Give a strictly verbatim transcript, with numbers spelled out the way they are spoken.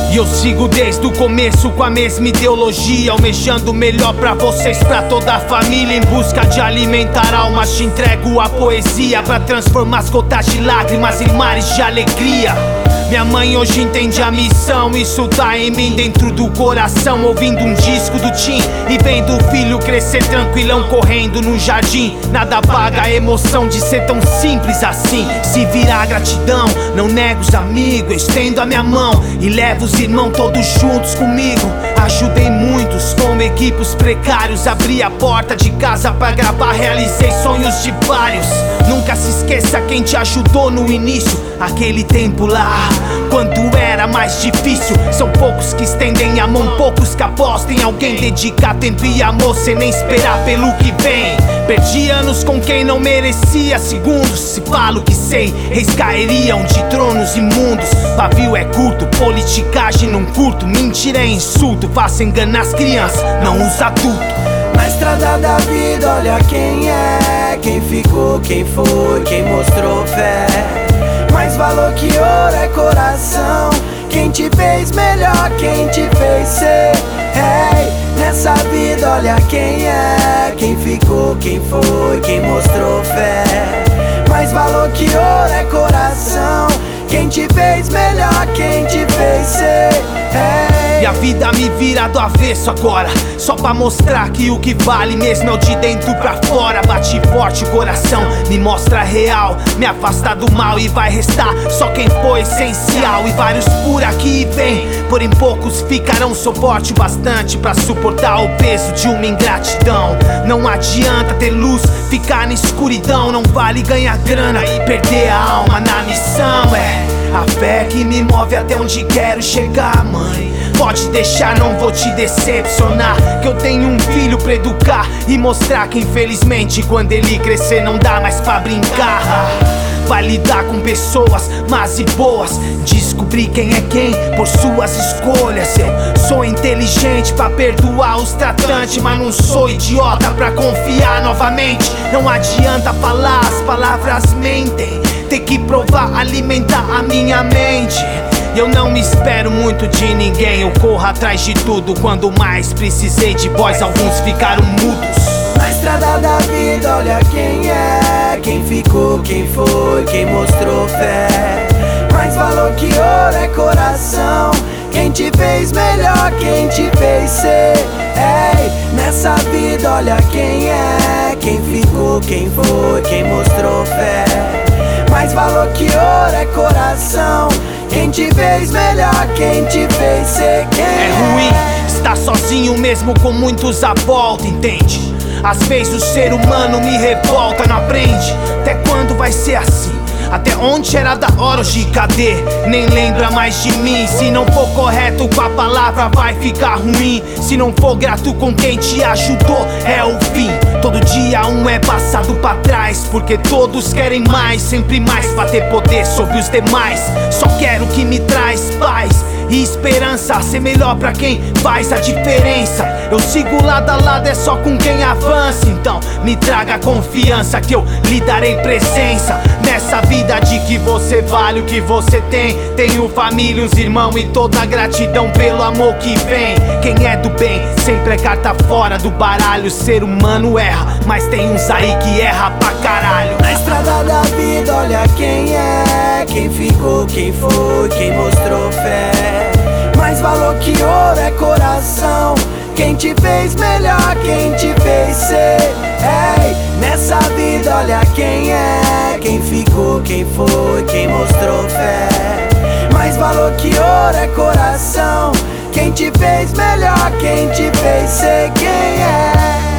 E eu sigo desde o começo com a mesma ideologia, almejando o melhor pra vocês, pra toda a família. Em busca de alimentar almas, te entrego a poesia pra transformar as gotas de lágrimas em mares de alegria. Minha mãe hoje entende a missão, isso tá em mim dentro do coração. Ouvindo um disco do Tim e vendo o filho crescer tranquilão, correndo no jardim. Nada paga a emoção de ser tão simples assim. Se virar gratidão, não nego os amigos, eu estendo a minha mão e levo os irmãos todos juntos comigo. Ajudei muitos com equipes precários, abri a porta de casa pra gravar, realizei sonhos de vários. Nunca se esqueça quem te ajudou no início, aquele tempo lá, quando era mais difícil. São poucos que estendem a mão, poucos que apostam em alguém. Dedicar tempo e amor sem nem esperar pelo que vem. Perdi anos com quem não merecia segundos. Se falo que sei, reis cairiam de tronos imundos. Pavio é curto, politicagem não curto. Mentira é insulto, faça enganar as crianças, não os adultos. Na estrada da vida, olha quem é, quem ficou, quem foi, quem mostrou fé. Mais valor que ouro é coração, quem te fez melhor, quem te fez ser. Hey, nessa vida olha quem é, quem ficou, quem foi, quem mostrou fé. Mais valor que ouro é coração, quem te fez melhor, quem te fez ser. Hey. E a vida me vira do avesso agora, só pra mostrar que o que vale mesmo é o de dentro pra fora. Bate forte o coração, me mostra real, me afasta do mal e vai restar só quem foi essencial. E vários por aqui vem, porém poucos ficarão. Suporte bastante pra suportar o peso de uma ingratidão. Não adianta ter luz, ficar na escuridão. Não vale ganhar grana e perder a alma na missão. É a fé que me move até onde quero chegar, mãe. Pode deixar, não vou te decepcionar, que eu tenho um filho pra educar e mostrar que infelizmente quando ele crescer não dá mais pra brincar. Vai lidar com pessoas más e boas, descobrir quem é quem por suas escolhas. Eu sou inteligente pra perdoar os tratantes, mas não sou idiota pra confiar novamente. Não adianta falar, as palavras mentem. Tem que provar, alimentar a minha mente. Eu não me espero muito de ninguém, eu corro atrás de tudo. Quando mais precisei de voz, alguns ficaram mudos. Na estrada da vida, olha quem é, quem ficou, quem foi, quem mostrou fé. Mais valor que ouro é coração, quem te fez melhor, quem te fez ser. Hey, nessa vida, olha quem é, quem ficou, quem foi, quem mostrou fé. Mais valor que ouro é coração, quem te fez melhor, quem te fez ser quem é. É ruim estar sozinho mesmo com muitos à volta, entende? Às vezes o ser humano me revolta, não aprende. Até quando vai ser assim? Até onde era da hora, hoje cadê? Nem lembra mais de mim. Se não for correto com a palavra vai ficar ruim. Se não for grato com quem te ajudou é o fim. Todo dia um é passado pra trás, porque todos querem mais, sempre mais pra ter poder sobre os demais. Só quero que me traz paz e esperança, ser melhor pra quem faz a diferença. Eu sigo lado a lado, é só com quem avança. Então me traga confiança que eu lhe darei presença. Nessa vida de que você vale o que você tem. Tenho família, os irmãos e toda a gratidão pelo amor que vem. Quem é do bem sempre é carta fora do baralho. O ser humano erra, mas tem uns aí que erra pra caralho. Na estrada da vida olha quem é, quem ficou, quem foi, quem mostrou fé. Mais valor que ouro é coração, quem te fez melhor, quem te fez ser. Hey, nessa vida olha quem é, quem ficou, quem foi, quem mostrou fé. Mais valor que ouro é coração, quem te fez melhor, quem te fez ser quem é.